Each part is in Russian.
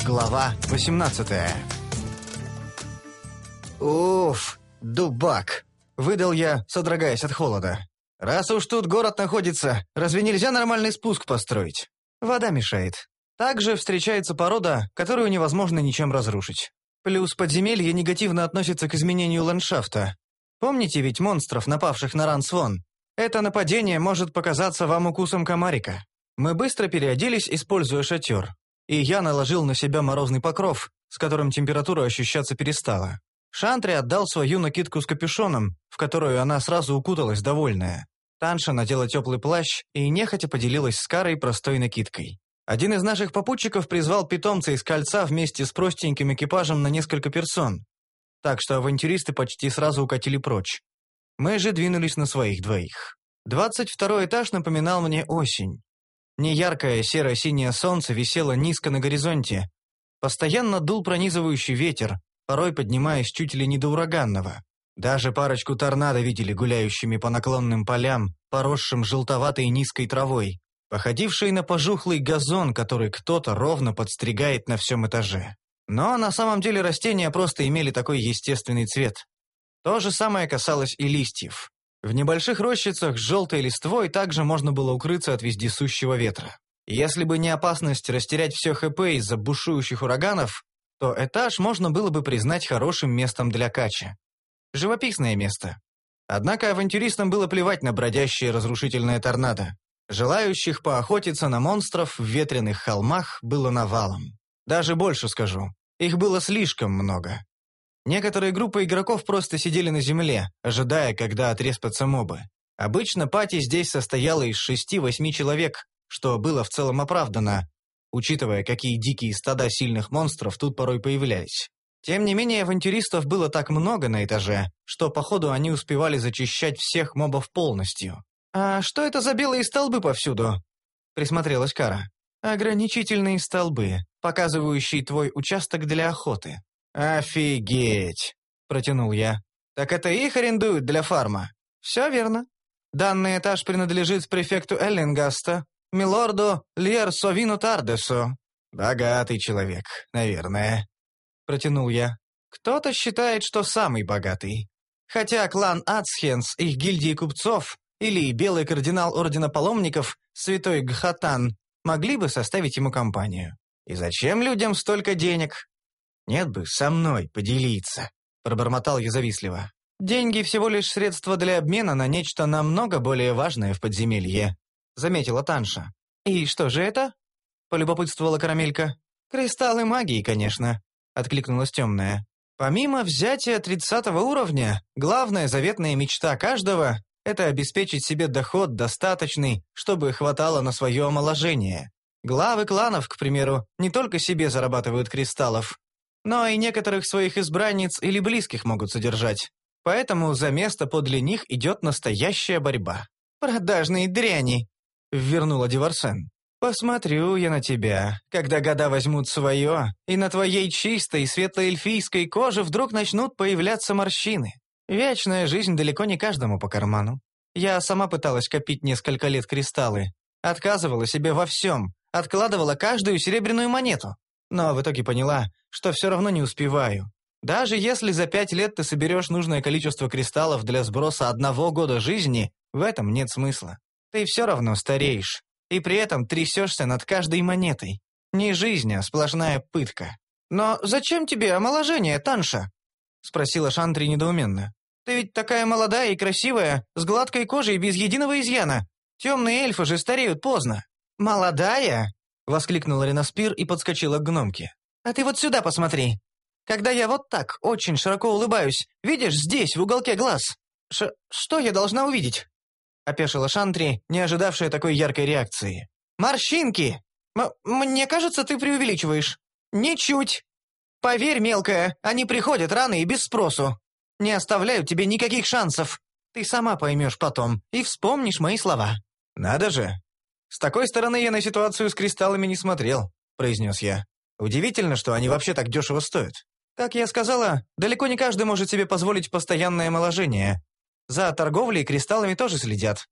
Глава 18. «Уф, дубак!» — выдал я, содрогаясь от холода. «Раз уж тут город находится, разве нельзя нормальный спуск построить? Вода мешает. Также встречается порода, которую невозможно ничем разрушить. Плюс подземелье негативно относится к изменению ландшафта. Помните ведь монстров, напавших на Рансвон? Это нападение может показаться вам укусом комарика. Мы быстро переоделись, используя шатер. И я наложил на себя морозный покров, с которым температура ощущаться перестала. Шантри отдал свою накидку с капюшоном, в которую она сразу укуталась, довольная. Танша надела теплый плащ и нехотя поделилась с Карой простой накидкой. Один из наших попутчиков призвал питомца из кольца вместе с простеньким экипажем на несколько персон. Так что авантюристы почти сразу укатили прочь. Мы же двинулись на своих двоих. 22-й этаж напоминал мне осень. Неяркое серо-синее солнце висело низко на горизонте. Постоянно дул пронизывающий ветер, порой поднимаясь чуть ли не до ураганного. Даже парочку торнадо видели гуляющими по наклонным полям, поросшим желтоватой низкой травой, походившей на пожухлый газон, который кто-то ровно подстригает на всем этаже. Но на самом деле растения просто имели такой естественный цвет. То же самое касалось и листьев. В небольших рощицах с желтой листвой также можно было укрыться от вездесущего ветра. Если бы не опасность растерять все ХП из-за бушующих ураганов, то этаж можно было бы признать хорошим местом для кача. Живописное место. Однако авантюристам было плевать на бродящие разрушительные торнадо. Желающих поохотиться на монстров в ветреных холмах было навалом. Даже больше скажу, их было слишком много. Некоторые группы игроков просто сидели на земле, ожидая, когда отреспятся мобы. Обычно пати здесь состояла из 6-8 человек, что было в целом оправдано, учитывая, какие дикие стада сильных монстров тут порой появлялись. Тем не менее, авантюристов было так много на этаже, что, походу, они успевали зачищать всех мобов полностью. «А что это за белые столбы повсюду?» — присмотрелась Кара. «Ограничительные столбы, показывающие твой участок для охоты». «Офигеть!» — протянул я. «Так это их арендуют для фарма?» «Все верно. Данный этаж принадлежит префекту Эллингаста, милорду Льерсовину Тардесу». «Богатый человек, наверное», — протянул я. «Кто-то считает, что самый богатый. Хотя клан Ацхенс, их гильдии купцов, или белый кардинал Ордена Паломников, святой Гхатан, могли бы составить ему компанию. И зачем людям столько денег?» «Нет бы со мной поделиться», — пробормотал я завистливо. «Деньги всего лишь средство для обмена на нечто намного более важное в подземелье», — заметила Танша. «И что же это?» — полюбопытствовала Карамелька. «Кристаллы магии, конечно», — откликнулась темная. «Помимо взятия 30-го уровня, главная заветная мечта каждого — это обеспечить себе доход достаточный, чтобы хватало на свое омоложение. Главы кланов, к примеру, не только себе зарабатывают кристаллов, но и некоторых своих избранниц или близких могут содержать. Поэтому за место подле них идет настоящая борьба». «Продажные дряни!» — ввернула Деварсен. «Посмотрю я на тебя, когда года возьмут свое, и на твоей чистой светлоэльфийской коже вдруг начнут появляться морщины. Вечная жизнь далеко не каждому по карману. Я сама пыталась копить несколько лет кристаллы, отказывала себе во всем, откладывала каждую серебряную монету. Но в итоге поняла, что все равно не успеваю. Даже если за 5 лет ты соберешь нужное количество кристаллов для сброса 1 года жизни, в этом нет смысла. Ты все равно стареешь, и при этом трясешься над каждой монетой. Не жизнь, а сплошная пытка. «Но зачем тебе омоложение, Танша?» — спросила Шантри недоуменно. «Ты ведь такая молодая и красивая, с гладкой кожей без единого изъяна. Темные эльфы же стареют поздно». «Молодая?» — воскликнула Ренаспир и подскочила к гномке. «А ты вот сюда посмотри. Когда я вот так очень широко улыбаюсь, видишь, здесь, в уголке глаз? Что я должна увидеть?» — опешила Шантри, не ожидавшая такой яркой реакции. «Морщинки! Мне кажется, ты преувеличиваешь». «Ничуть! Поверь, мелкая, они приходят рано и без спросу. Не оставляют тебе никаких шансов. Ты сама поймешь потом и вспомнишь мои слова». «Надо же! С такой стороны я на ситуацию с кристаллами не смотрел», — произнес я. «Удивительно, что они вообще так дешево стоят. Как я сказала, далеко не каждый может себе позволить постоянное омоложение. За торговлей кристаллами тоже следят.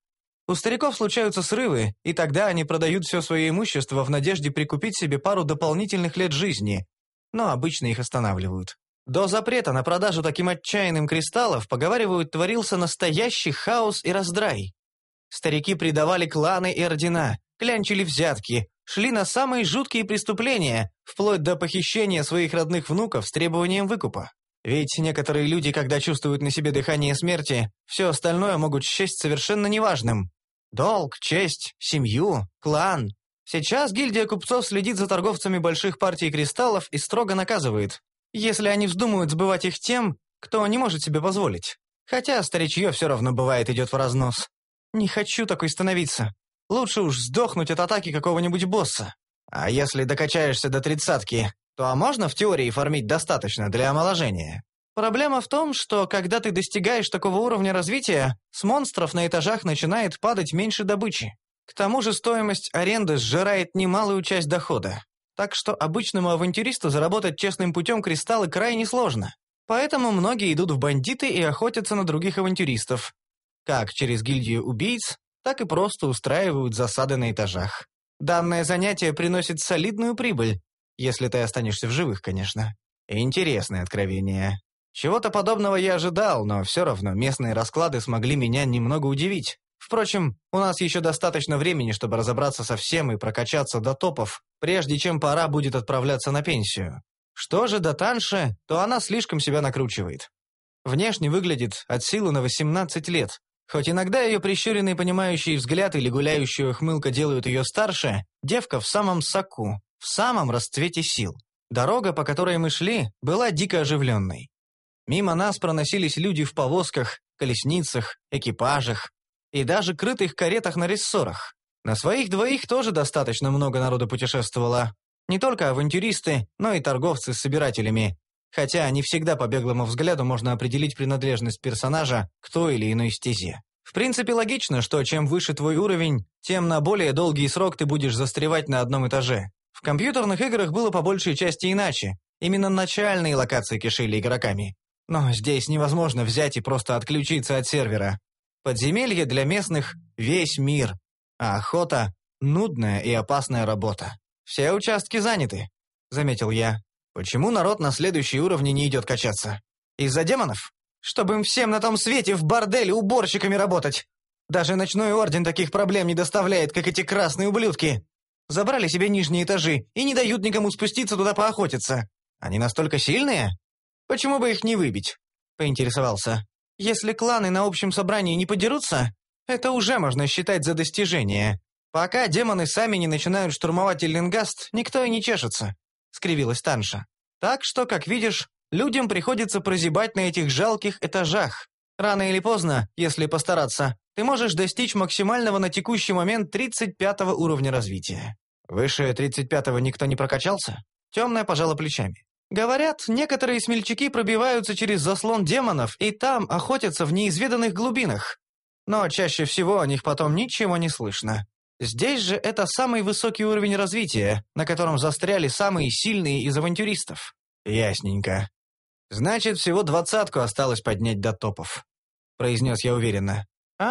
У стариков случаются срывы, и тогда они продают все свое имущество в надежде прикупить себе пару дополнительных лет жизни, но обычно их останавливают. До запрета на продажу таким отчаянным кристаллов, поговаривают, творился настоящий хаос и раздрай. Старики предавали кланы и ордена, клянчили взятки, шли на самые жуткие преступления, вплоть до похищения своих родных внуков с требованием выкупа. Ведь некоторые люди, когда чувствуют на себе дыхание смерти, все остальное могут счесть совершенно неважным. Долг, честь, семью, клан. Сейчас гильдия купцов следит за торговцами больших партий кристаллов и строго наказывает, если они вздумают сбывать их тем, кто не может себе позволить. Хотя старичье все равно бывает идет в разнос. Не хочу такой становиться. Лучше уж сдохнуть от атаки какого-нибудь босса. А если докачаешься до 30-ки, то можно в теории фармить достаточно для омоложения? Проблема в том, что когда ты достигаешь такого уровня развития, с монстров на этажах начинает падать меньше добычи. К тому же стоимость аренды сжирает немалую часть дохода. Так что обычному авантюристу заработать честным путем кристаллы крайне сложно. Поэтому многие идут в бандиты и охотятся на других авантюристов. Как через гильдию убийц, так и просто устраивают засады на этажах. Данное занятие приносит солидную прибыль, если ты останешься в живых, конечно. Интересное откровение. Чего-то подобного я ожидал, но все равно местные расклады смогли меня немного удивить. Впрочем, у нас еще достаточно времени, чтобы разобраться со всем и прокачаться до топов, прежде чем пора будет отправляться на пенсию. Что же до Танши, то она слишком себя накручивает. Внешне выглядит от силы на 18 лет. Хоть иногда ее прищуренный понимающий взгляд или гуляющая ухмылка делают ее старше, девка в самом соку, в самом расцвете сил. Дорога, по которой мы шли, была дико оживленной. Мимо нас проносились люди в повозках, колесницах, экипажах и даже крытых каретах на рессорах. На своих двоих тоже достаточно много народу путешествовало. Не только авантюристы, но и торговцы с собирателями. Хотя не всегда по беглому взгляду можно определить принадлежность персонажа к той или иной стезе. В принципе, логично, что чем выше твой уровень, тем на более долгий срок ты будешь застревать на одном этаже. В компьютерных играх было по большей части иначе. Именно начальные локации кишели игроками. Но здесь невозможно взять и просто отключиться от сервера. Подземелье для местных – весь мир, а охота – нудная и опасная работа. «Все участки заняты», – заметил я. «Почему народ на следующие уровни не идет качаться? Из-за демонов? Чтобы им всем на том свете в борделе уборщиками работать. Даже ночной орден таких проблем не доставляет, как эти красные ублюдки. Забрали себе нижние этажи и не дают никому спуститься туда поохотиться. Они настолько сильные? Почему бы их не выбить?» – поинтересовался. «Если кланы на общем собрании не подерутся, это уже можно считать за достижение. Пока демоны сами не начинают штурмовать Эллингаст, никто и не чешется», — скривилась Танша. «Так что, как видишь, людям приходится прозябать на этих жалких этажах. Рано или поздно, если постараться, ты можешь достичь максимального на текущий момент 35-го уровня развития». «Выше 35-го никто не прокачался?» Темная пожала плечами. «Говорят, некоторые смельчаки пробиваются через заслон демонов и там охотятся в неизведанных глубинах. Но чаще всего о них потом ничего не слышно. Здесь же это самый высокий уровень развития, на котором застряли самые сильные из авантюристов». «Ясненько. Значит, всего 20-ку осталось поднять до топов», — произнес я уверенно.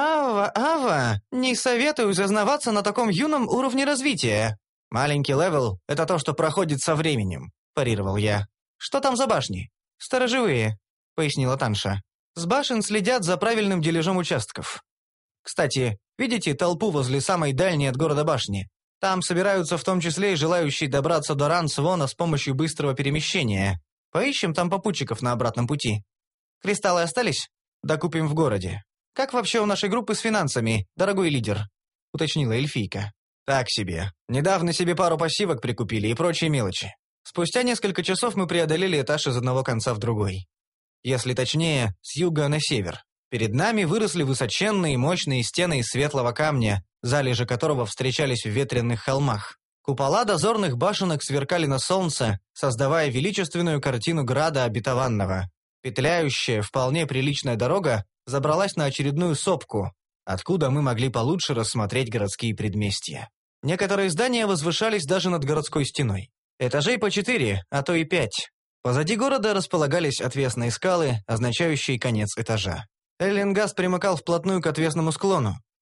«Ава, не советую зазнаваться на таком юном уровне развития. Маленький левел — это то, что проходит со временем», — парировал я. «Что там за башни?» «Сторожевые», — пояснила Танша. «С башен следят за правильным дележом участков. Кстати, видите толпу возле самой дальней от города башни? Там собираются в том числе и желающие добраться до Рансвона с помощью быстрого перемещения. Поищем там попутчиков на обратном пути. Кристаллы остались? Докупим в городе. Как вообще у нашей группы с финансами, дорогой лидер?» — уточнила эльфийка. «Так себе. Недавно себе пару пассивок прикупили и прочие мелочи. Спустя несколько часов мы преодолели этаж из одного конца в другой. Если точнее, с юга на север. Перед нами выросли высоченные мощные стены из светлого камня, залежи которого встречались в ветренных холмах. Купола дозорных башенок сверкали на солнце, создавая величественную картину града обетованного. Петляющая, вполне приличная дорога забралась на очередную сопку, откуда мы могли получше рассмотреть городские предместья. Некоторые здания возвышались даже над городской стеной. Этажей по 4, а то и 5. Позади города располагались отвесные скалы, означающие конец этажа. Эллингаст примыкал вплотную к отвесному склону.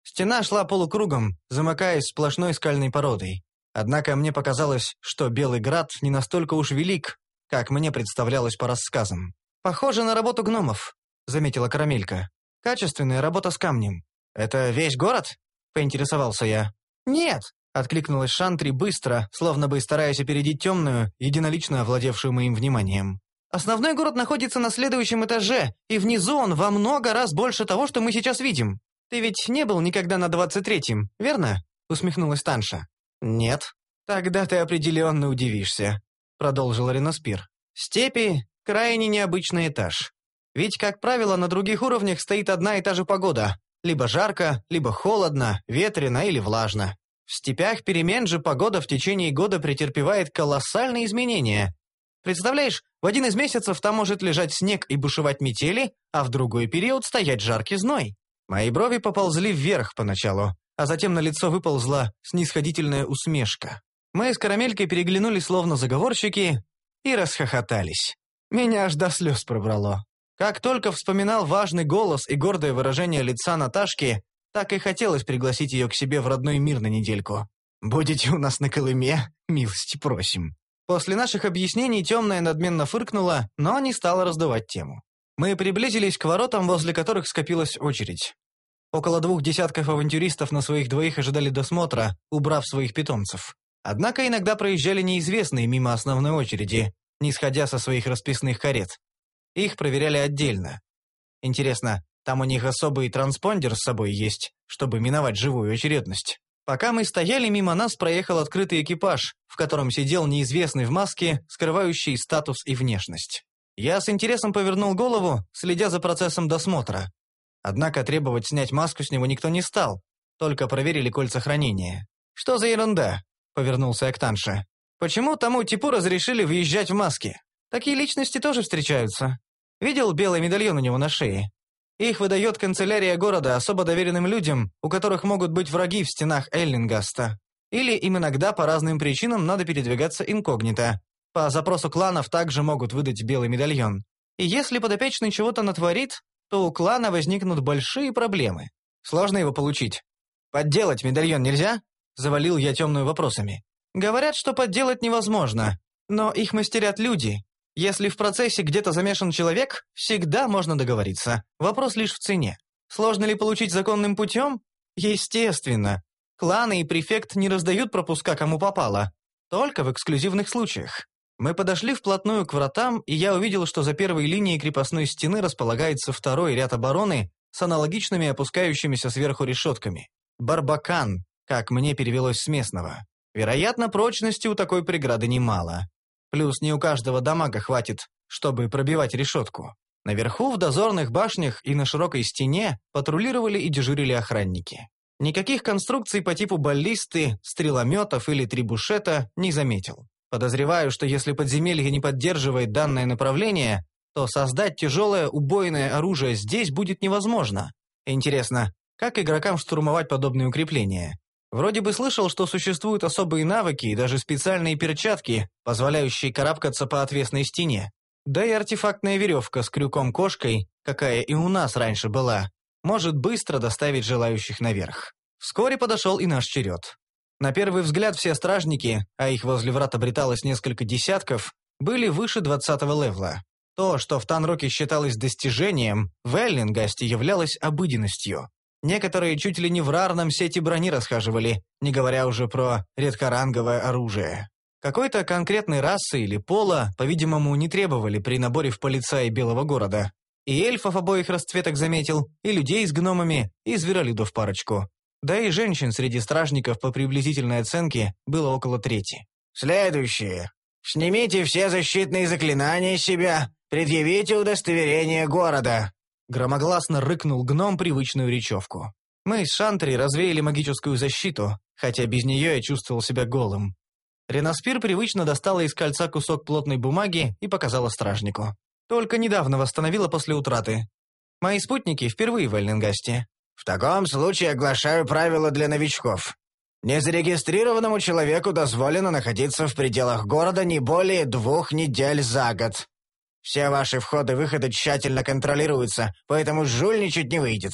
Стена шла полукругом, замыкаясь сплошной скальной породой. Однако мне показалось, что Белый Град не настолько уж велик, как мне представлялось по рассказам. «Похоже на работу гномов», — заметила Карамелька. «Качественная работа с камнем». «Это весь город?» — поинтересовался я. «Нет», — откликнулась Шантри быстро, словно бы стараясь опередить темную, единолично овладевшую моим вниманием. «Основной город находится на следующем этаже, и внизу он во много раз больше того, что мы сейчас видим. Ты ведь не был никогда на 23-м, верно?» — усмехнулась Танша. «Нет». «Тогда ты определенно удивишься», — продолжил Реноспир. «Степи — крайне необычный этаж. Ведь, как правило, на других уровнях стоит одна и та же погода. Либо жарко, либо холодно, ветрено или влажно. В степях перемен же погода в течение года претерпевает колоссальные изменения. Представляешь, в один из месяцев там может лежать снег и бушевать метели, а в другой период стоять жаркий зной. Мои брови поползли вверх поначалу, а затем на лицо выползла снисходительная усмешка. Мы с Карамелькой переглянулись словно заговорщики и расхохотались. Меня аж до слез пробрало. Как только вспоминал важный голос и гордое выражение лица Наташки, так и хотелось пригласить ее к себе в родной мир на недельку. «Будете у нас на Колыме, милости просим». После наших объяснений темная надменно фыркнула, но не стала раздувать тему. Мы приблизились к воротам, возле которых скопилась очередь. Около 2 десятков авантюристов на своих двоих ожидали досмотра, убрав своих питомцев. Однако иногда проезжали неизвестные мимо основной очереди, не сходя со своих расписных карет. Их проверяли отдельно. Интересно, там у них особый транспондер с собой есть, чтобы миновать живую очередность. Пока мы стояли, мимо нас проехал открытый экипаж, в котором сидел неизвестный в маске, скрывающий статус и внешность. Я с интересом повернул голову, следя за процессом досмотра. Однако требовать снять маску с него никто не стал, только проверили кольца хранения. «Что за ерунда?» — повернулся я к Танше. «Почему тому типу разрешили въезжать в маске? Такие личности тоже встречаются. Видел белый медальон у него на шее? Их выдает канцелярия города особо доверенным людям, у которых могут быть враги в стенах Эллингаста. Или им иногда по разным причинам надо передвигаться инкогнито. По запросу кланов также могут выдать белый медальон. И если подопечный чего-то натворит, то у клана возникнут большие проблемы. Сложно его получить. «Подделать медальон нельзя?» — завалил я темную вопросами. «Говорят, что подделать невозможно, но их мастерят люди. Если в процессе где-то замешан человек, всегда можно договориться. Вопрос лишь в цене. Сложно ли получить законным путем? Естественно. Кланы и префект не раздают пропуска кому попало. Только в эксклюзивных случаях. Мы подошли вплотную к вратам, и я увидел, что за первой линией крепостной стены располагается второй ряд обороны с аналогичными опускающимися сверху решетками. Барбакан, как мне перевелось с местного. Вероятно, прочности у такой преграды немало. Плюс не у каждого дамага хватит, чтобы пробивать решетку. Наверху, в дозорных башнях и на широкой стене патрулировали и дежурили охранники. Никаких конструкций по типу баллисты, стрелометов или трибушета не заметил. Подозреваю, что если подземелье не поддерживает данное направление, то создать тяжелое убойное оружие здесь будет невозможно. Интересно, как игрокам штурмовать подобные укрепления? Вроде бы слышал, что существуют особые навыки и даже специальные перчатки, позволяющие карабкаться по отвесной стене. Да и артефактная веревка с крюком-кошкой, какая и у нас раньше была, может быстро доставить желающих наверх. Вскоре подошел и наш черед. На первый взгляд все стражники, а их возле врат обреталось несколько десятков, были выше 20-го левла. То, что в Танроке считалось достижением, в Эллингасте являлось обыденностью. Некоторые чуть ли не в рарном сете брони расхаживали, не говоря уже про редкоранговое оружие. Какой-то конкретной расы или пола, по-видимому, не требовали при наборе в полицаи Белого города. И эльфов обоих расцветок заметил, и людей с гномами, и зверолюдов парочку. Да и женщин среди стражников по приблизительной оценке было около трети. «Следующее. Снимите все защитные заклинания с себя, предъявите удостоверение города», громогласно рыкнул гном привычную речевку. Мы с Шантри развеяли магическую защиту, хотя без нее я чувствовал себя голым. Реноспир привычно достала из кольца кусок плотной бумаги и показала стражнику. Только недавно восстановила после утраты. Мои спутники впервые в Эллингасте. «В таком случае оглашаю правила для новичков. Незарегистрированному человеку дозволено находиться в пределах города не более 2 недель за год. Все ваши входы-выходы тщательно контролируются, поэтому жульничать не выйдет.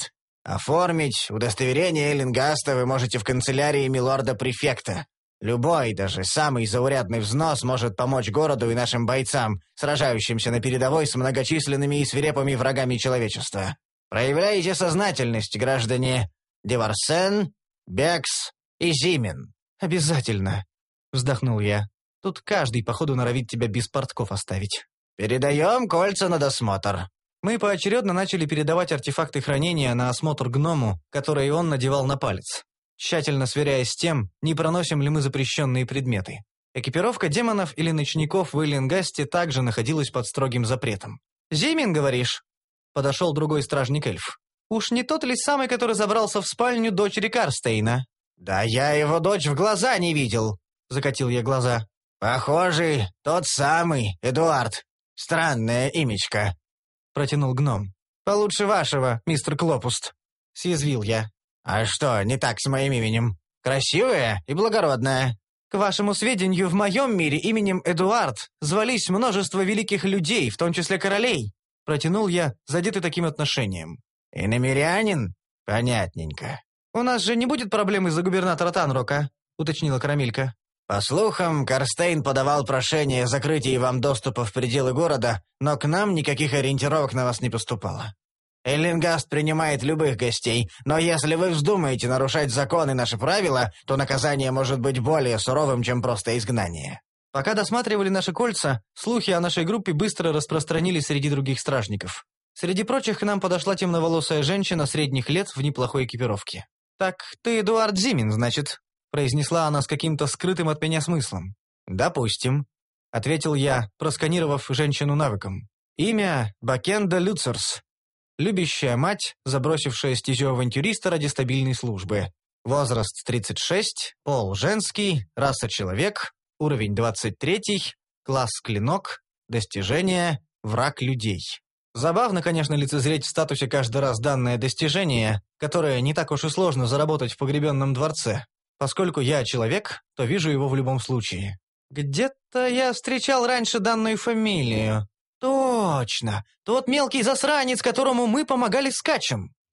Оформить удостоверение Эллингаста вы можете в канцелярии милорда-префекта. Любой, даже самый заурядный взнос может помочь городу и нашим бойцам, сражающимся на передовой с многочисленными и свирепыми врагами человечества. Проявляйте сознательность, граждане Деварсен, Бекс и Зимин». «Обязательно», — вздохнул я. «Тут каждый, походу, норовит тебя без портков оставить». «Передаем кольца на досмотр». Мы поочередно начали передавать артефакты хранения на осмотр гному, которые он надевал на палец, тщательно сверяясь с тем, не проносим ли мы запрещенные предметы. Экипировка демонов или ночников в Эллингасте также находилась под строгим запретом. «Зимин, говоришь?» Подошел другой стражник-эльф. «Уж не тот ли самый, который забрался в спальню дочери Карстейна?» «Да я его дочь в глаза не видел», — закатил я глаза. «Похожий, тот самый, Эдуард. Странное имечко», — протянул гном. «Получше вашего, мистер Клопуст», — съязвил я. «А что, не так с моим именем? Красивое и благородное». «К вашему сведению, в моем мире именем Эдуард звались множество великих людей, в том числе королей», — протянул я, задетый таким отношением. «Иномирянин? Понятненько». «У нас же не будет проблем из-за губернатора Танрока», — уточнила Карамелька. «По слухам, Карстейн подавал прошение о закрытии вам доступа в пределы города, но к нам никаких ориентировок на вас не поступало. Эллингаст принимает любых гостей, но если вы вздумаете нарушать законы и наши правила, то наказание может быть более суровым, чем просто изгнание». Пока досматривали наши кольца, слухи о нашей группе быстро распространились среди других стражников. Среди прочих к нам подошла темноволосая женщина средних лет в неплохой экипировке. «Так ты Эдуард Зимин, значит?» — произнесла она с каким-то скрытым от меня смыслом. «Допустим», — ответил я, просканировав женщину навыком. «Имя — Бакенда Люцерс. Любящая мать, забросившая стезю авантюриста ради стабильной службы. Возраст 36, пол женский, раса человек, уровень 23, класс клинок, достижение враг людей». Забавно, конечно, лицезреть в статусе каждый раз данное достижение, которое не так уж и сложно заработать в погребенном дворце. Поскольку я человек, то вижу его в любом случае. Где-то я встречал раньше данную фамилию. Точно, тот мелкий засранец, которому мы помогали с Качем.